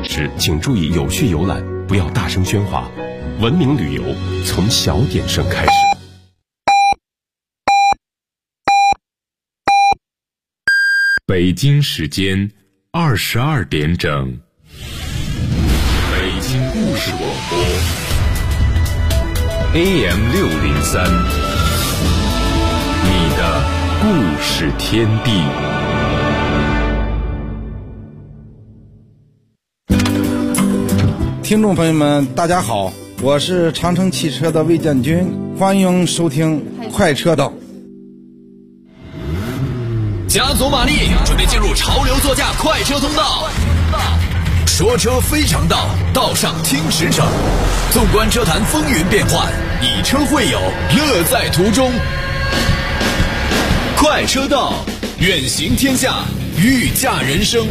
时请注意有序游览，不要大声喧哗。文明旅游从小点声开始。北京时间22点整，北京故事广播 AM603，你的故事天地。 听众朋友们大家好，我是长城汽车的魏建军，欢迎收听快车道。 加足马力，准备进入潮流座驾快车通道。说车非常道，道上听实诚。纵观车坛风云变幻，以车会友，乐在途中。快车道，远行天下，御驾人生。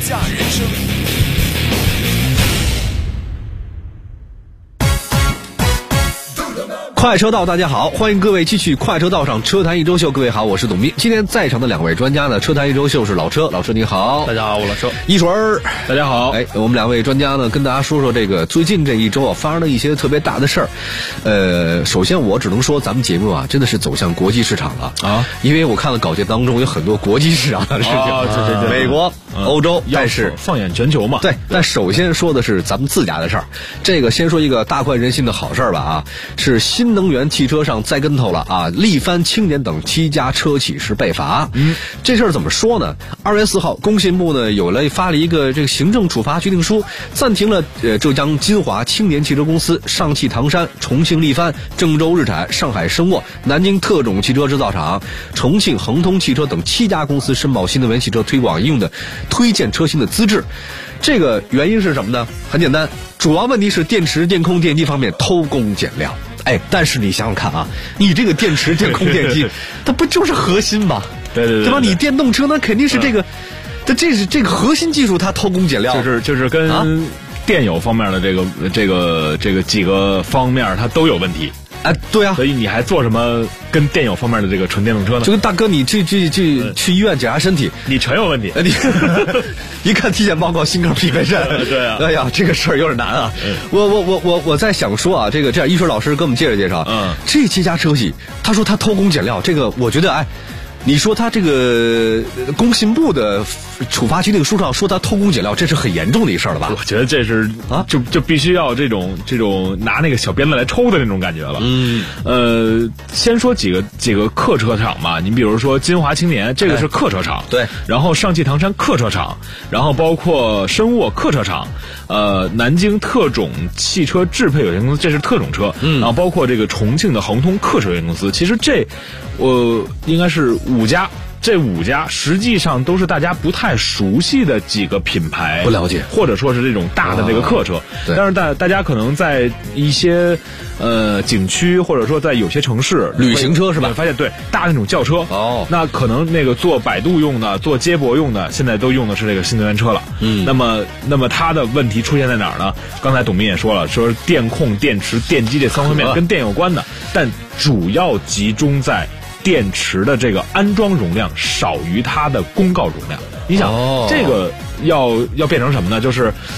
快车道，大家好，欢迎各位继续快车道上车坛一周秀。各位好，我是董斌。今天在场的两位专家呢，车坛一周秀是老车你好。 大家好，我老车。 一水儿， 大家好。 我们两位专家呢，跟大家说说这个最近这一周发生了一些特别大的事儿。首先我只能说咱们节目真的是走向国际市场了啊，因为我看了稿件当中有很多国际市场的事情， 对， 美国、欧洲，但是放眼全球嘛。 对，但首先说的是咱们自家的事儿。这个先说一个大快人心的好事儿吧是新能源汽车上栽跟头了力帆、青年等7家车企是被罚。这事儿怎么说呢？2月4号，工信部呢发了一个这个行政处罚决定书，暂停了浙江金华青年汽车公司、上汽唐山、重庆力帆、郑州日产、上海申沃、南京特种汽车制造厂、重庆恒通汽车等7家公司申报新能源汽车推广应用的推荐车型的资质。这个原因是什么呢？很简单，主要问题是电池、电控、电机方面偷工减料。但是你想想看你这个电池、电控、电机，它不就是核心吗？对吧？你电动车那肯定是这个，这个核心技术它偷工减料， 就是跟电油方面的这个几个方面它都有问题。 对啊， 所以你还做什么跟电油方面的这个纯电动车呢？ 就跟大哥你去医院检查身体， 你全有问题。 你一看体检报告，心肝脾肺肾。 对啊， 哎呀，这个事儿有点难我在想说这样一水老师给我们介绍介绍。这7家车企，他说他偷工减料，这个我觉得你说他这个工信部的处罚决定书上说他偷工减料，这是很严重的一事了吧？ 我觉得这是就必须要这种拿那个小鞭子来抽的那种感觉了。先说几个客车厂嘛，你比如说金华青年，这个是客车厂， 对。 然后上汽唐山客车厂，然后包括申沃客车厂，南京特种汽车制配有限公司，这是特种车，然后包括这个重庆的恒通客车有限公司，其实应该是5家。这5家实际上都是大家不太熟悉的几个品牌， 不了解， 或者说是这种大的这个客车。但是大家可能在一些景区，或者说在有些城市， 旅行车是吧？ 发现对大那种轿车那可能那个做摆渡用的、做接驳用的，现在都用的是这个新能源车了。那么它的问题出现在哪儿呢？刚才董斌也说了，说电控、电池、电机这3方面跟电有关的，但主要集中在电池的这个安装容量少于它的公告容量。你想这个要变成什么呢？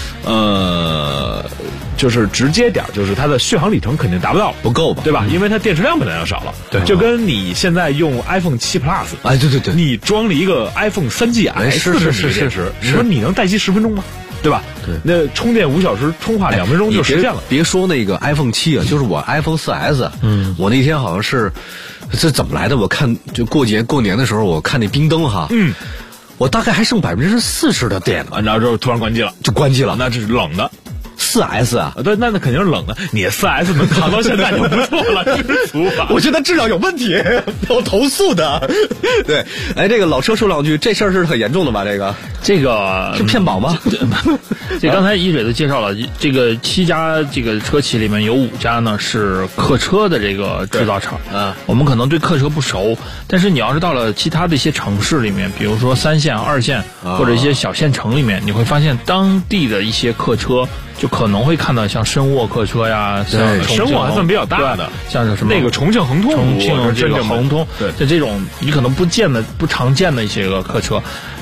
就是直接点，就是它的续航里程肯定达不到， 不够吧？ 对吧？因为它电池量本来要少了。对，就跟你现在用 iPhone 7 Plus， 对， 你裝了一个 iPhone 3GS 的电池，你说你能待机10分钟吗？对吧？对，那充电5小时，充话2分钟就实现了。 别说那个 iPhone 7就是我 iPhone 4S，我那天好像是这怎么来的？我看就过年的时候，我看那冰灯我大概还剩40%的电了， 然后就突然关机了，那这是冷的。 4S 对，那肯定是冷的。你 4S 能扛到现在就不错了，知足吧？ 我觉得质量有问题，要投诉的。对，这个老车说两句，这事儿是很严重的吧？这个是骗保吗？ 这刚才一水都介绍了，这个7家这个车企里面有5家呢是客车的这个制造厂。我们可能对客车不熟，但是你要是到了其他的一些城市里面，比如说3线、2线或者一些小县城里面，你会发现当地的一些客车。就可能会看到像申沃客车呀，像申沃还算比较大的，像是什么那个重庆恒通这个恒通，对，就这种你可能不常见的一些个客车。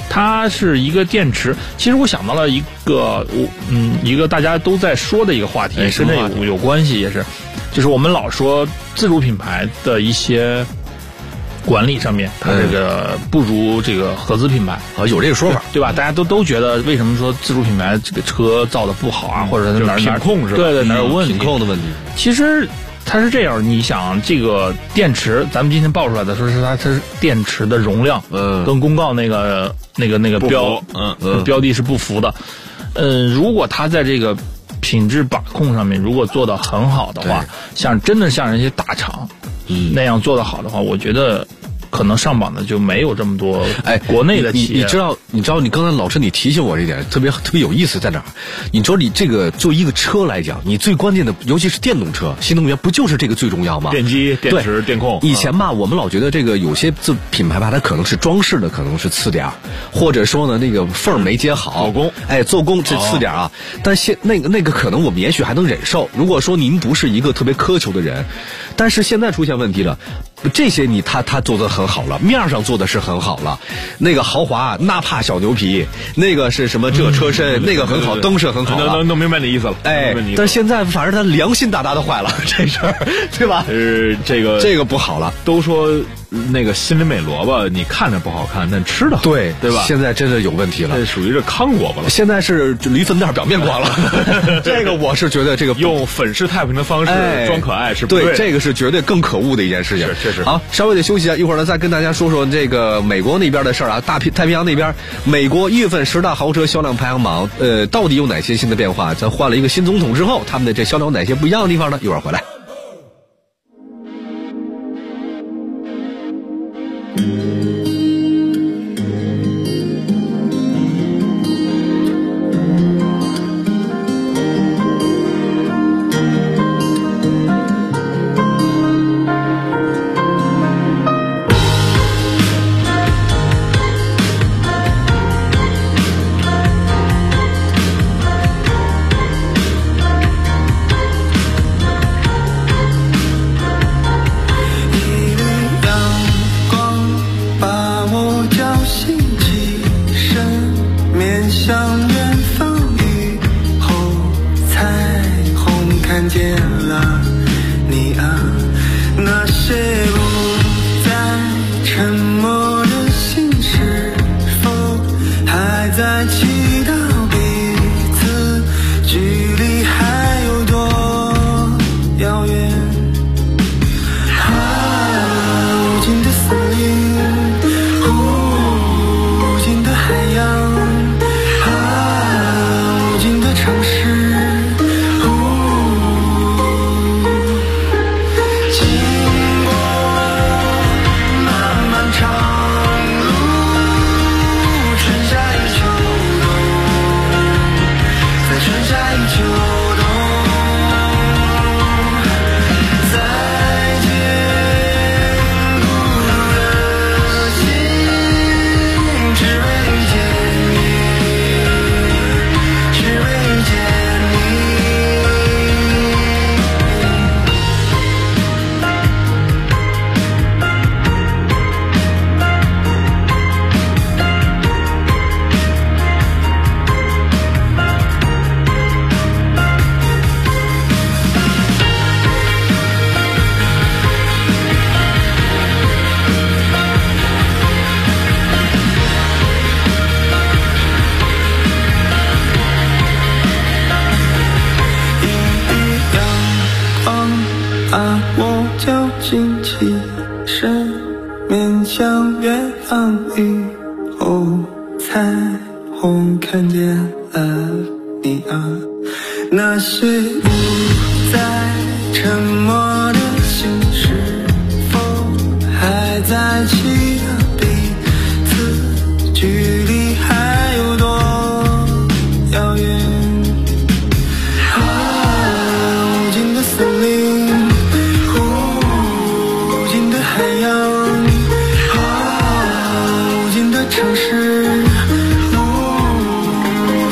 它是一个电池。其实我想到了一个一个大家都在说的一个话题，跟这有关系，也是，就是我们老说自主品牌的一些管理上面，它这个不如这个合资品牌啊，有这个说法， 对吧？大家都觉得为什么说自主品牌这个车造的不好啊，或者哪品控是吧？ 对，哪有问题？ 品控的问题。 其实它是这样，你想这个电池，咱们今天爆出来的说是它是电池的容量，跟公告那个标的是不符的。如果它在这个品质把控上面如果做得很好的话，真的像人家大厂那样做得好的话，我觉得可能上榜的就没有这么多国内的企业。 你知道你刚才老师你提醒我这点特别有意思在哪儿？你知道你这个就一个车来讲，你最关键的尤其是电动车新能源不就是这个最重要吗？ 电机、电池、电控。 以前吧我们老觉得这个有些品牌吧它可能是装饰的可能是次点，或者说呢那个缝没接好做工是次点啊。但那个可能我们也许还能忍受，如果说您不是一个特别苛求的人。但是现在出现问题了，这些他做得很好了，面上做的是很好了，那个豪华纳帕小牛皮，那个是什么这车身，那个很好，灯饰很好了， 能明白你意思了。 但是现在反正他良心大大的坏了，这事儿对吧？这个不好了。 都说那个心里美萝卜，你看着不好看，但吃的好， 对吧？ 现在真的有问题了， 这属于这糠萝卜了。 现在是驴粪蛋表面光了，这个我是觉得这个用粉饰太平的方式装可爱是不对，这个是绝对更可恶的一件事情。 确实。 好，稍微得休息一下，一会儿呢再跟大家说说这个美国那边的事儿啊。太平洋那边，美国1月份10大豪车销量排行榜，到底有哪些新的变化？咱换了一个新总统之后，他们的这销量哪些不一样的地方呢？一会儿回来。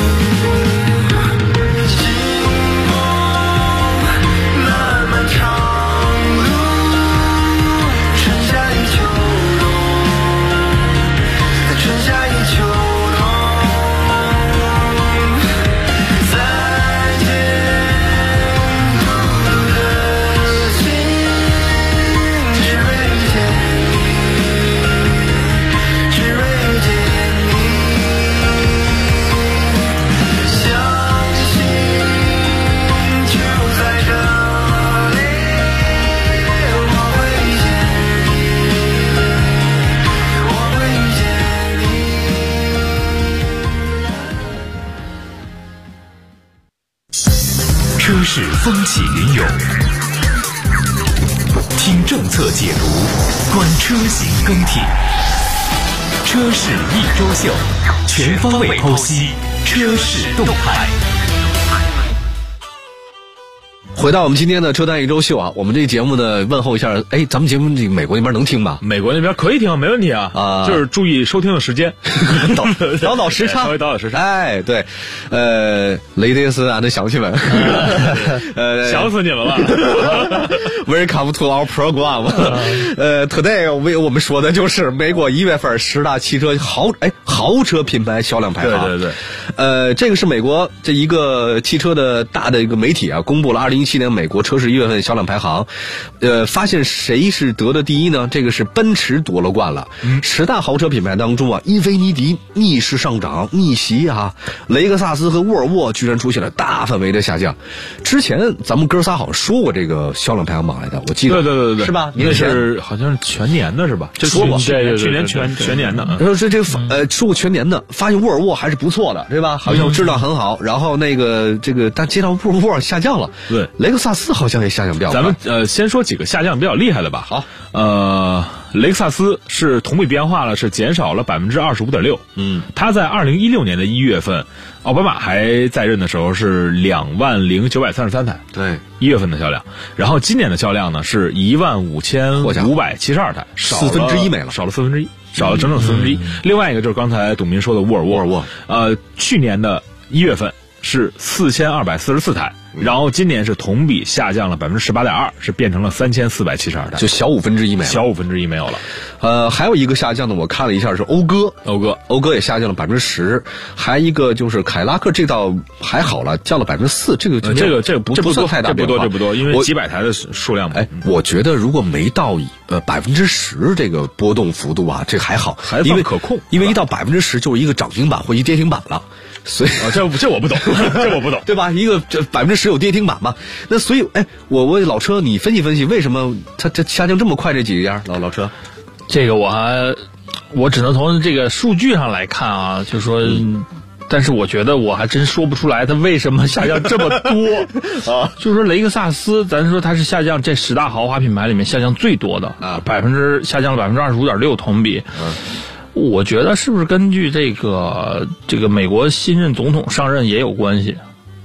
慢慢长。 车市风起云涌，听政策解读，观车型更替。车市一周秀，全方位剖析车市动态。 回到我们今天的车单一周秀啊，我们这个节目呢问候一下，咱们节目这美国那边能听吗？ 美国那边可以听，没问题啊，就是注意收听的时间， 倒时差， 稍微倒时差。 对，ladies and 乡亲们， 想死你们了。 Welcome to our program。today 我们说的就是美国1月份10大汽车豪车品牌销量排行。 对， 这个是美国这一个汽车的大的一个媒体啊，公布了2017年美国车市1月份销量排行。发现谁是得的第一呢？这个是奔驰夺了冠了。10大豪车品牌当中啊，英菲尼迪逆势上涨，逆袭啊，雷克萨斯和沃尔沃居然出现了大范围的下降。之前咱们哥仨好像说过这个销量排行榜来的，我记得。 对， 是吧？ 那是好像是全年的是吧？ 这说过， 去年全年的。 然后说过全年的，发现沃尔沃还是不错的，对吧？好像质量很好。然后但接到沃尔沃下降了。 对， 雷克萨斯好像也下降比较快。 咱们先说几个下降比较厉害的吧。 好， 雷克萨斯是同比变化了，是减少了25.6%。它在2016年的1月份，奥巴马还在任的时候是20933台， 对 ，1月份的销量。然后今年的销量呢是15572台，少了 1/4没了， 少了1/4，少了整整1/4。另外一个就是刚才董明说的沃尔沃，去年的1月份是4244台。然后今年是同比下降了18.2%，是变成了3472台， 就小1/5没了， 小1/5没有了。 还有一个下降的，我看了一下是讴歌也下降了10%，还一个就是凯拉克，这倒还好了，降了4%，这个不算太大变化， 这不多，因为几百台的数量嘛。 我觉得如果没到10%这个波动幅度啊，这还好， 还算可控， 因为一到10%就是一个涨停板或一跌停板了。所以这我不懂，这我不懂， 对吧？一个10%有跌停板嘛，那所以我问老车，你分析分析为什么它下降这么快？这几样老车， 这个我只能从这个数据上来看啊，就说。但是我觉得我还真说不出来它为什么下降这么多啊！就是说雷克萨斯，咱说它是下降这10大豪华品牌里面下降最多的啊，下降了25.6%同比。我觉得是不是根据这个美国新任总统上任也有关系？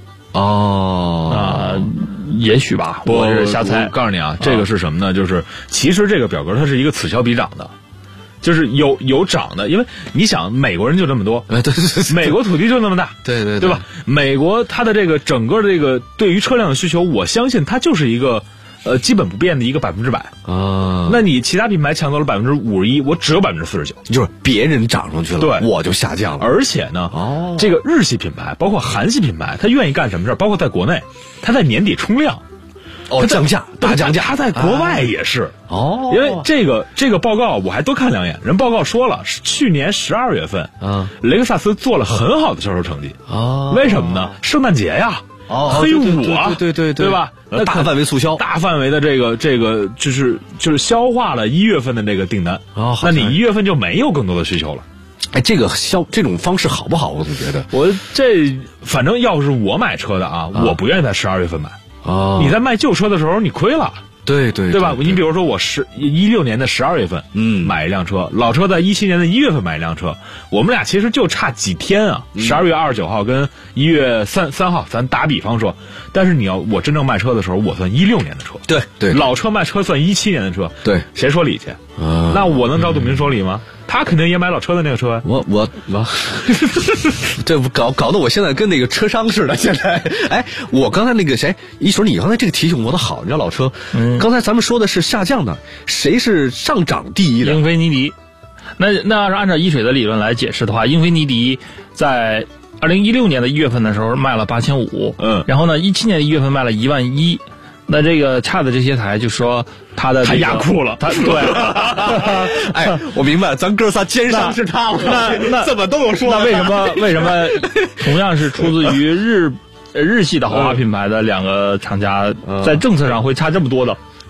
也许吧，我是瞎猜。 我告诉你啊，这个是什么呢？就是其实这个表格它是一个此消彼长的。就是有涨的，因为你想美国人就这么多， 对， 美国土地就那么大， 对吧？美国它的这个整个这个对于车辆的需求，我相信它就是一个基本不变的一个100%啊。那你其他品牌抢走了51%，我只有49%， 就是别人涨上去了， 对， 我就下降了。 而且呢，这个日系品牌包括韩系品牌，它愿意干什么事？包括在国内，它在年底冲量。 降价，大降价， 他在国外也是因为这个报告我还多看2眼，人报告说了，去年12月份，雷克萨斯做了很好的销售成绩为什么呢？圣诞节呀，黑五啊，对吧？ 那大范围促销， 大范围的这个就是消化了1月份的这个订单那你1月份就没有更多的需求了。 这种方式好不好？我总觉得， 反正要是我买车的我不愿意在12月份买。你在卖旧车的时候你亏了， 对吧？你比如说我16年的12月份买一辆车，老车在17年的1月份买一辆车，我们俩其实就差几天啊，12月29号跟1月3号，咱打比方说，但是我真正卖车的时候，我算16年的车， 对， 老车卖车算17年的车， 对， 谁说理去？那我能找董明说理吗？他肯定也买老车的那个车。 我这搞得我现在跟那个车商似的。现在，我刚才那个一水，你刚才这个提醒我的好，你知道老车，刚才咱们说的是下降的，谁是上涨第一的？ 英菲尼迪。那要是按照一水的理论来解释的话，英菲尼迪在2016年的1月份的时候卖了8500，然后呢17年的1月份卖了11000。那这个差的这些台，就说他的他压库了， 对， 我明白，咱哥仨奸商是他， 那怎么都有说。 那为什么同样是出自于日系的豪华品牌的两个厂家，在政策上会差这么多的？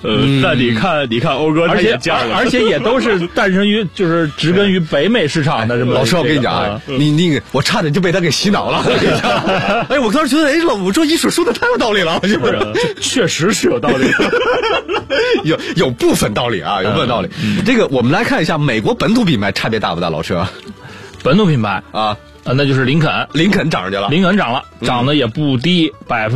那你看欧哥， 而且也都是诞生于就是植根于北美市场的这么。 老师，我跟你讲啊，我差点就被他给洗脑了。哎，我当时觉得，我说一水说的太有道理了，是不是？ 确实是有道理， 有部分道理啊，有部分道理。这个我们来看一下美国本土品牌差别大不大，老师？ 本土品牌啊。 那就是林肯涨上去了， 林肯涨了，涨得也不低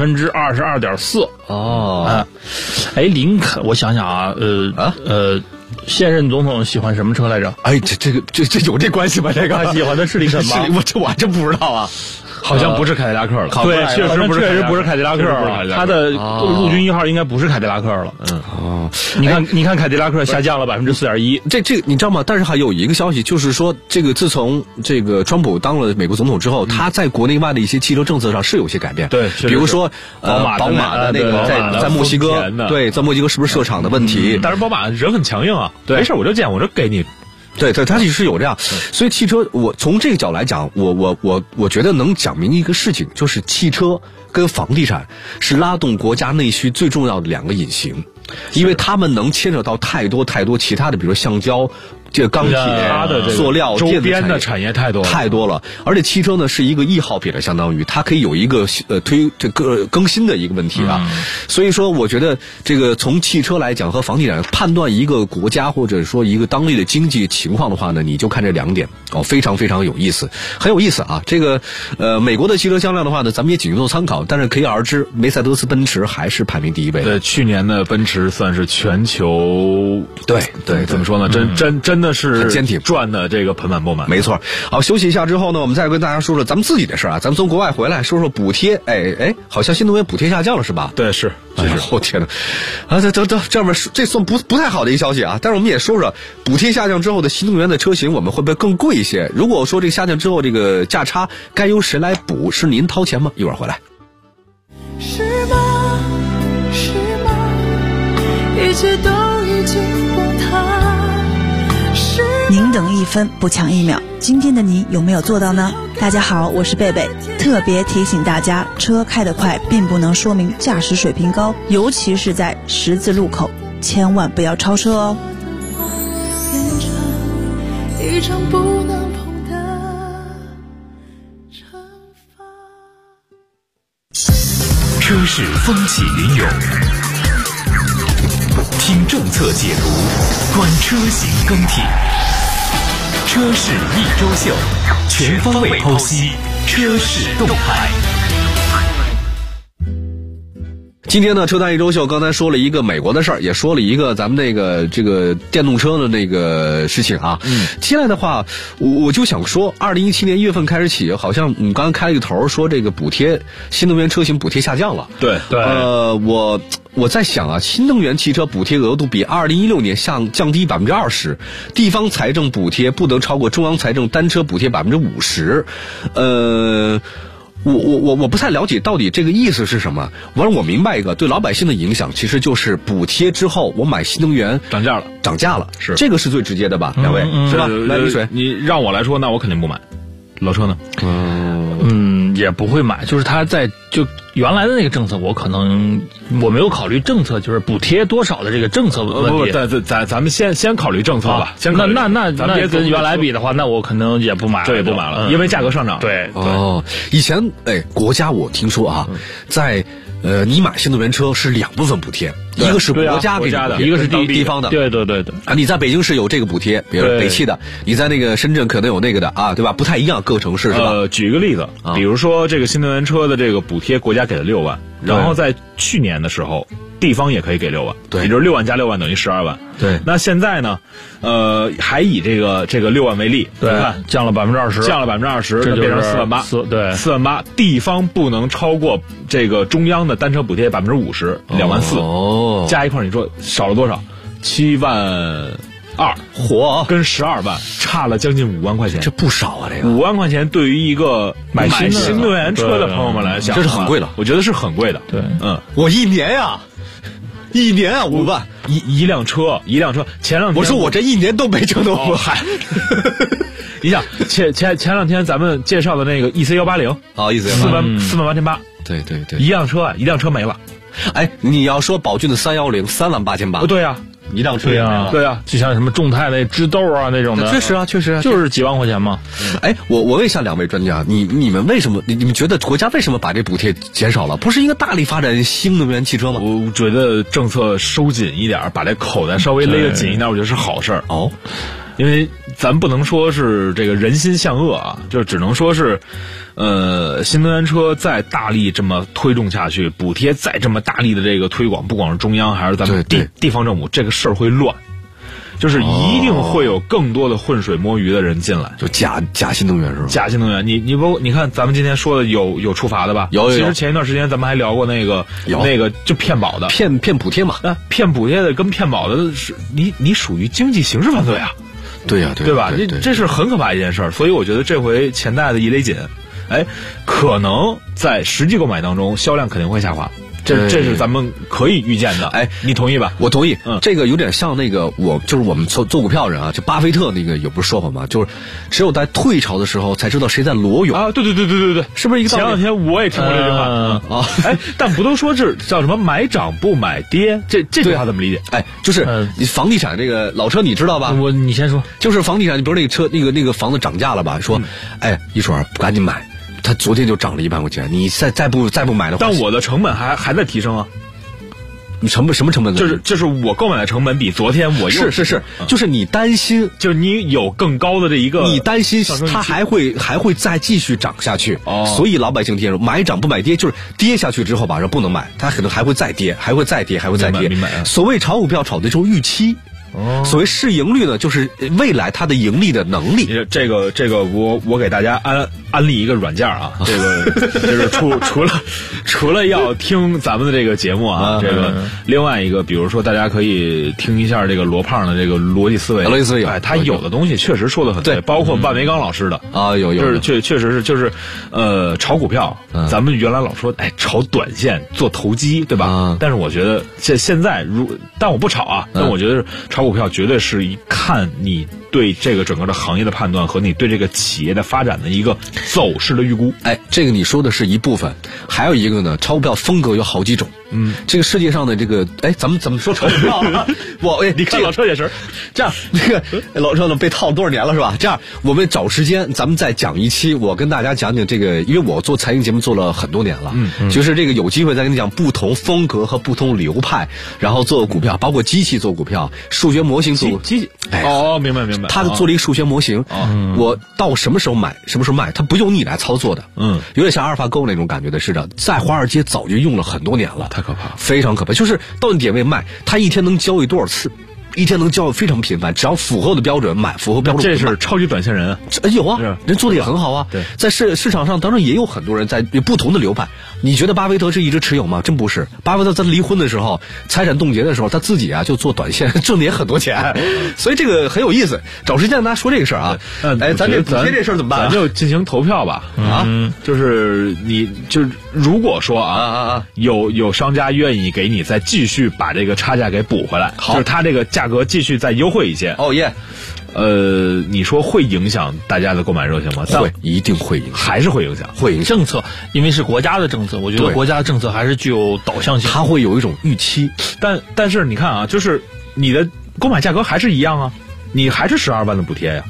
，22.4%。 哦， 林肯，我想想啊，现任总统喜欢什么车来着？ 哎，这有这关系吗？这个他喜欢的是林肯吗？ 我还真不知道啊。 好像不是凯迪拉克了， 对，确实不是凯迪拉克了。他的陆军1号应该不是凯迪拉克了。你看凯迪拉克下降了4.1%。 这你知道吗？但是还有一个消息，就是说这个自从这个川普当了美国总统之后，他在国内外的一些汽车政策上是有些改变。 对， 比如说宝马的那个在墨西哥，对，在墨西哥是不是设厂的问题？ 但是宝马人很强硬啊，没事我就给你。 对，它其实有这样，所以汽车，我从这个角度来讲，我觉得能讲明一个事情，就是汽车跟房地产是拉动国家内需最重要的两个引擎，因为他们能牵扯到太多其他的，比如说橡胶。这个钢铁、塑料、 周边的产业太多了， 而且汽车呢是一个易耗品了，相当于它可以有一个更新的一个问题啊。所以说，我觉得这个从汽车来讲和房地产判断一个国家或者说一个当地的经济情况的话呢，你就看这两点非常非常有意思，很有意思啊。这个美国的汽车销量的话呢，咱们也仅做参考，但是可想而知，梅赛德斯奔驰还是排名第一位的。 对，去年的奔驰算是全球对怎么说呢？真的是很坚挺， 赚的这个盆满钵满。 没错。好，休息一下之后呢，我们再跟大家说说咱们自己的事啊。咱们从国外回来说说补贴，好像新能源补贴下降了是吧？ 对，是。 我天哪！啊，这面这算不太好的一个消息啊。但是我们也说说，补贴下降之后的新能源的车型，我们会不会更贵一些？如果说这个下降之后，这个价差该由谁来补？是您掏钱吗？一会儿回来。 是吗？一切都已经崩塌。 您等1分不抢1秒，今天的你有没有做到呢？大家好，我是贝贝，特别提醒大家，车开得快并不能说明驾驶水平高，尤其是在十字路口，千万不要超车哦。 一场不能碰的惩罚。 车市风起云涌，听政策解读，观车型更替。车市一周秀，全方位剖析车市动态。 今天呢，车坛一周秀刚才说了一个美国的事儿，也说了一个咱们这个电动车的那个事情啊。接下来的话，我就想说，2017年1月份开始起，好像刚刚开了一个头，说这个补贴新能源车型补贴下降了。 对。 我在想啊，新能源汽车补贴额度比2016年降低20%，地方财政补贴不得超过中央财政单车补贴50%。我不太了解到底这个意思是什么。完了，我明白一个对老百姓的影响，其实就是补贴之后，我买新能源涨价了， 是这个是最直接的吧？两位是吧？来，李水， 你让我来说，那我肯定不买。老车呢？ 也不会买，就是他在就原来的那个政策，我没有考虑政策，就是补贴多少的这个政策问题。 咱们先考虑政策吧。 那跟原来比的话，那我可能也不买了， 这也不买了，因为价格上涨。 对。 以前国家我听说啊，在你买新能源车是2部分补贴，一个是国家给的， 一个是地方的。 对啊，你在北京市有这个补贴，比如北汽的，你在那个深圳可能有那个的啊，对吧？不太一样，各城市是吧？ 举一个例子，比如说这个新能源车的这个补贴，国家给了6万，然后在去年的时候，地方也可以给6万， 对， 也就是6万加6万等于12万。 对， 那现在呢，还以这个6万为例， 对，降了20%， 那变成4万8，对，4万8，地方不能超过这个中央的单车补贴50%，2万4，加一块你说少了多少？7万2，跟12万差了将近5万块钱， 这不少啊！这个 5万块钱对于一个买新能源车的朋友们来讲， 这是很贵了， 我觉得是很贵的。 对， 我1年啊5万一辆车，前两天我说我这1年都没挣到5万。 你想前两天咱们介绍的那个 EC180 ，EC180 4万8,800， 对对对， 一辆车没了。 哎，你要说宝骏的310，38800， 对呀。 一辆车呀， 对啊， 就像什么众泰那知豆啊那种的， 确实啊， 就是几万块钱嘛。 哎，我问一下两位专家，你们为什么你们觉得国家为什么把这补贴减少了？不是应该大力发展新能源汽车吗？ 我觉得政策收紧一点，把这口袋稍微勒得紧一点，我觉得是好事儿哦。 因为咱不能说是这个人心向恶啊，就只能说是，新能源车再大力这么推动下去，补贴再这么大力的这个推广，不光是中央还是咱们地方政府，这个事儿会乱，就是一定会有更多的浑水摸鱼的人进来， 就假新能源是吧？ 假新能源，你看咱们今天说的有处罚的吧？ 有。 其实前一段时间咱们还聊过那个就骗保的， 骗补贴嘛？ 骗补贴的跟骗保的是你属于经济刑事犯罪啊。 对呀， 对吧？这是很可怕一件事儿，所以我觉得这回钱袋子一勒紧，可能在实际购买当中销量肯定会下滑，这是咱们可以预见的。哎，你同意吧？ 我同意。这个有点像那个就是我们做股票人啊，就巴菲特那个有不是说法吗？就是只有在退潮的时候才知道谁在裸泳啊！对， 是不是一个道理？ 前两天我也听过这句话啊。但不都说是叫什么买涨不买跌？这句话怎么理解？ 就是你房地产这个老车你知道吧？ 你先说。 就是房地产，你比如那个车那个房子涨价了吧？说，一水赶紧买。他昨天就涨了100块钱，你再不买的话， 但我的成本还在提升啊。 你什么成本？ 就是我购买的成本比昨天我是，就是你担心， 就是你有更高的这一个， 你担心它还会再继续涨下去。所以老百姓听买涨不买跌，就是跌下去之后吧，说不能买，它可能还会再跌，还会再跌。 明白。 所谓炒股票炒的就是预期。所谓市盈率呢，就是未来它的盈利的能力。 这个我给大家安利一个软件啊，这个就是除了要听咱们的这个节目啊，这个另外一个，比如说大家可以听一下这个罗胖的这个逻辑思维。他有的东西确实说的很对，包括万维刚老师的啊，有， 就是确实是就是炒股票，咱们原来老说炒短线做投机，对吧？但是我觉得现在但我不炒啊，但我觉得炒股票绝对是看你对这个整个的行业的判断和你对这个企业的发展的一个走势的预估。 这个你说的是一部分，还有一个呢，炒股票风格有好几种。这个世界上的这个，咱们怎么说炒股票啊？ 你看老车也是这样，这个老车呢被套多少年了是吧？这样，我们找时间，咱们再讲一期，我跟大家讲讲这个，因为我做财经节目做了很多年了，就是这个有机会再跟你讲不同风格和不同流派，然后做股票，包括机器做股票，数学模型做机器。明白。 他做了一个数学模型，我到什么时候买，什么时候卖，他不用你来操作的，有点像阿尔法狗那种感觉的似的，在华尔街早就用了很多年了， 太可怕了， 非常可怕。就是到你点位卖，他一天能交易多少次？一天能交易非常频繁，只要符合的标准买，符合标准这是超级短线人啊！ 有啊，人做的也很好啊。 对， 在市场上当然也有很多人在不同的流派。你觉得巴菲特是一直持有吗？真不是。巴菲特在离婚的时候，财产冻结的时候，他自己就做短线，挣的也很多钱。所以这个很有意思。找时间跟大家说这个事儿啊。咱这补贴这事儿怎么办？ 咱就进行投票吧。就是如果说有商家愿意给你再继续把这个差价给补回来，就是他这个价格继续再优惠一些。你说会影响大家的购买热情吗？ 会，一定会影响， 还是会影响。 政策，因为是国家的政策，我觉得国家的政策还是具有导向性， 它会有一种预期。 但是你看啊，就是你的购买价格还是一样啊，你还是12万的补贴呀。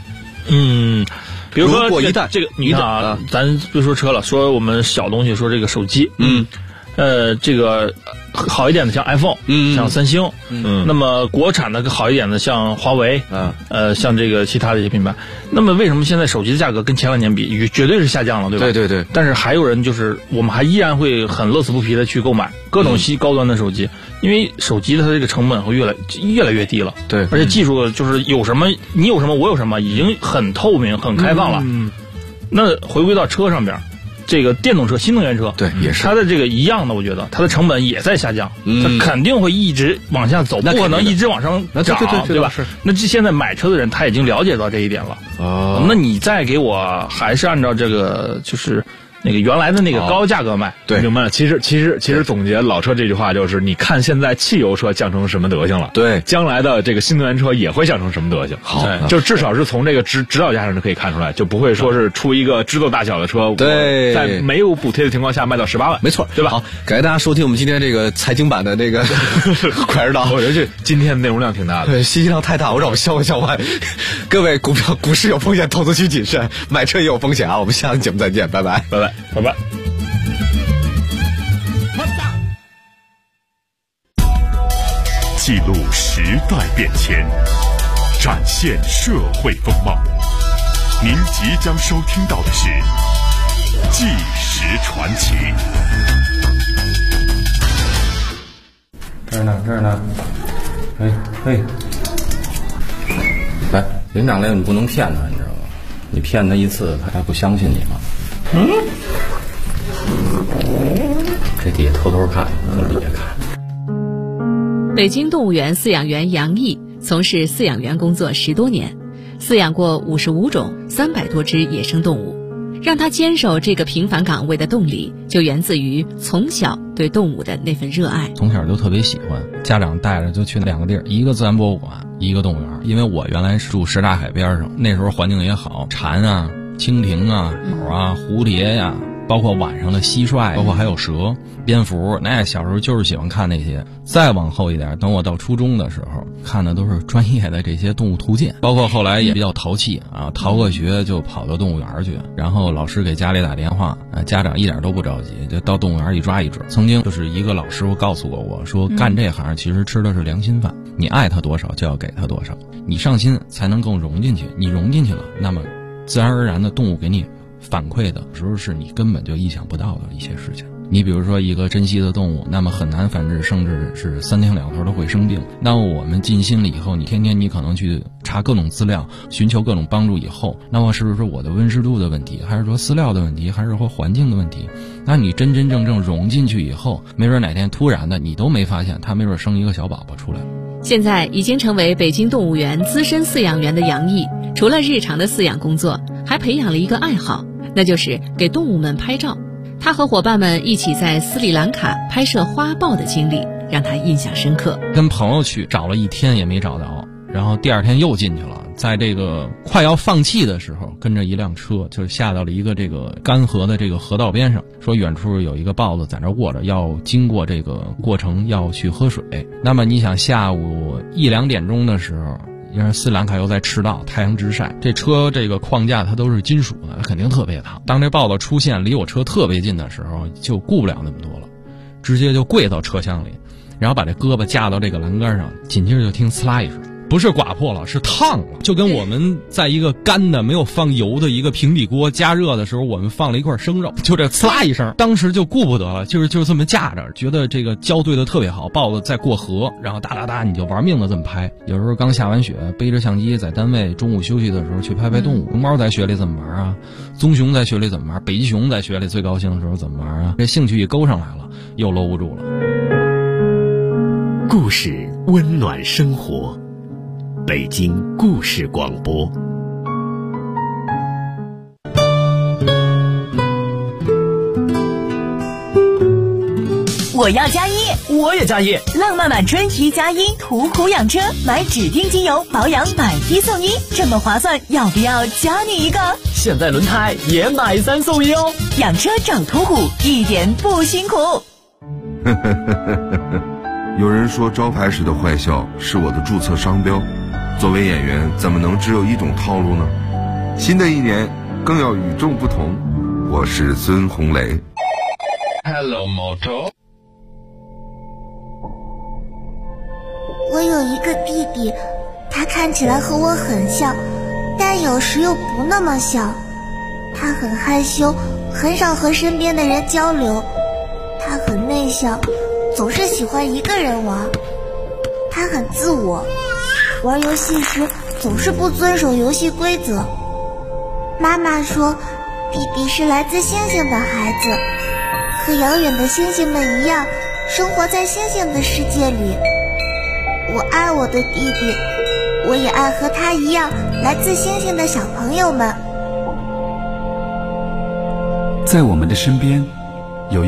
比如说一旦这个你看啊，咱别说车了，说我们小东西，说这个手机，这个好一点的像 iPhone，像三星，那么国产的好一点的像华为，像这个其他的一些品牌。那么为什么现在手机的价格跟前2年比绝对是下降了，对吧？ 对。 但是还有人我们还依然会很乐此不疲的去购买各种高端的手机，因为手机的它这个成本会越来越低了。 对， 而且技术就是有什么你有什么我有什么，已经很透明很开放了。那回归到车上边。这个电动车、新能源车， 对，也是它的这个一样的，我觉得它的成本也在下降，它肯定会一直往下走，不可能一直往上涨，对吧？那现在买车的人他已经了解到这一点了。那你再给我还是按照这个就是那个原来的那个高价格卖。 对，明白了。其实总结老车这句话就是，你看现在汽油车降成什么德行了， 对， 将来的这个新能源车也会降成什么德行。 好， 就至少是从这个指导价上就可以看出来，就不会说是出一个支座大小的车， 对， 在没有补贴的情况下卖到18万， 没错， 对吧？ 好，感谢大家收听我们今天这个财经版的这个快车道。 我觉得今天内容量挺大的， 对，信息量太大，我让我消化。各位股市有风险，投资需谨慎，买车也有风险啊！我们下期节目再见，拜拜， 拜拜，拜拜。 记录时代变迁，展现社会风貌。您即将收听到的是《纪实传奇》。 这儿呢，嘿，来，领长来，你不能骗他，你知道吗？你骗他一次，他还不相信你吗？这底下偷偷看，从底下看。 北京动物园饲养员杨毅从事饲养员工作10多年，饲养过55种300多只野生动物。让他坚守这个平凡岗位的动力，就源自于从小对动物的那份热爱。 从小就特别喜欢，家长带着就去2个地儿，一个自然博物馆，一个动物园。因为我原来是住什刹海边上，那时候环境也好，蝉啊、蜻蜓啊、鸟啊、蝴蝶呀，包括晚上的蟋蟀，包括还有蛇、蝙蝠，那小时候就是喜欢看那些。再往后一点，等我到初中的时候，看的都是专业的这些动物图鉴，包括后来也比较淘气啊，逃过学就跑到动物园去，然后老师给家里打电话，家长一点都不着急，就到动物园一抓一准。曾经就是一个老师傅告诉过我说，干这行其实吃的是良心饭，你爱他多少就要给他多少，你上心才能更融进去，你融进去了，那么自然而然的动物给你反馈的时候是你根本就意想不到的一些事情。你比如说一个珍稀的动物，那么很难繁殖，甚至是3天2头都会生病。那么我们尽心了以后，你天天你可能去查各种资料，寻求各种帮助以后，那么是不是我的温湿度的问题，还是说饲料的问题，还是说环境的问题？那你真真正正融进去以后，没准哪天突然的你都没发现，它没准生一个小宝宝出来。 现在已经成为北京动物园资深饲养员的杨毅，除了日常的饲养工作，还培养了一个爱好，那就是给动物们拍照。他和伙伴们一起在斯里兰卡拍摄花豹的经历让他印象深刻。 跟朋友去找了1天也没找到，然后第2天又进去了，在这个快要放弃的时候，跟着一辆车就下到了一个这个干河的这个河道边上，说远处有一个豹子在那卧着，要经过这个过程要去喝水。那么你想下午1、2点钟的时候，因为斯里兰卡又在赤道，太阳直晒，这车这个框架它都是金属的，肯定特别烫。当这豹子出现离我车特别近的时候，就顾不了那么多了，直接就跪到车厢里，然后把这胳膊架到这个栏杆上，紧接着就听呲啦一声，不是刮破了，是烫了，就跟我们在一个干的没有放油的一个平底锅加热的时候，我们放了一块生肉，就这呲啦一声，当时就顾不得了，就这么架着，觉得这个胶对的特别好，豹子在过河，然后哒哒哒你就玩命的这么拍。有时候刚下完雪，背着相机在单位中午休息的时候去拍拍动物。熊猫在雪里怎么玩啊？棕熊在雪里怎么玩？北极熊在雪里最高兴的时候怎么玩啊？这兴趣一勾上来了，又搂不住了。 故事温暖生活，北京故事广播。 我要加1， 我也加1。 浪漫满春1加1，途虎养车，买指定机油保养买1送1，这么划算，要不要加你一个？ 现在轮胎也买3送1哦。 养车找途虎，一点不辛苦。 有人说招牌式的坏笑是我的注册商标，作为演员怎么能只有一种套路呢？新的一年更要与众不同。我是孙红雷。 Hello Moto。 我有一个弟弟，他看起来和我很像，但有时又不那么像。他很害羞，很少和身边的人交流。他很内向，总是喜欢一个人玩。他很自我，玩游戏时总是不遵守游戏规则。妈妈说，弟弟是来自星星的孩子，和遥远的星星们一样，生活在星星的世界里。我爱我的弟弟，我也爱和他一样来自星星的小朋友们。 在我们的身边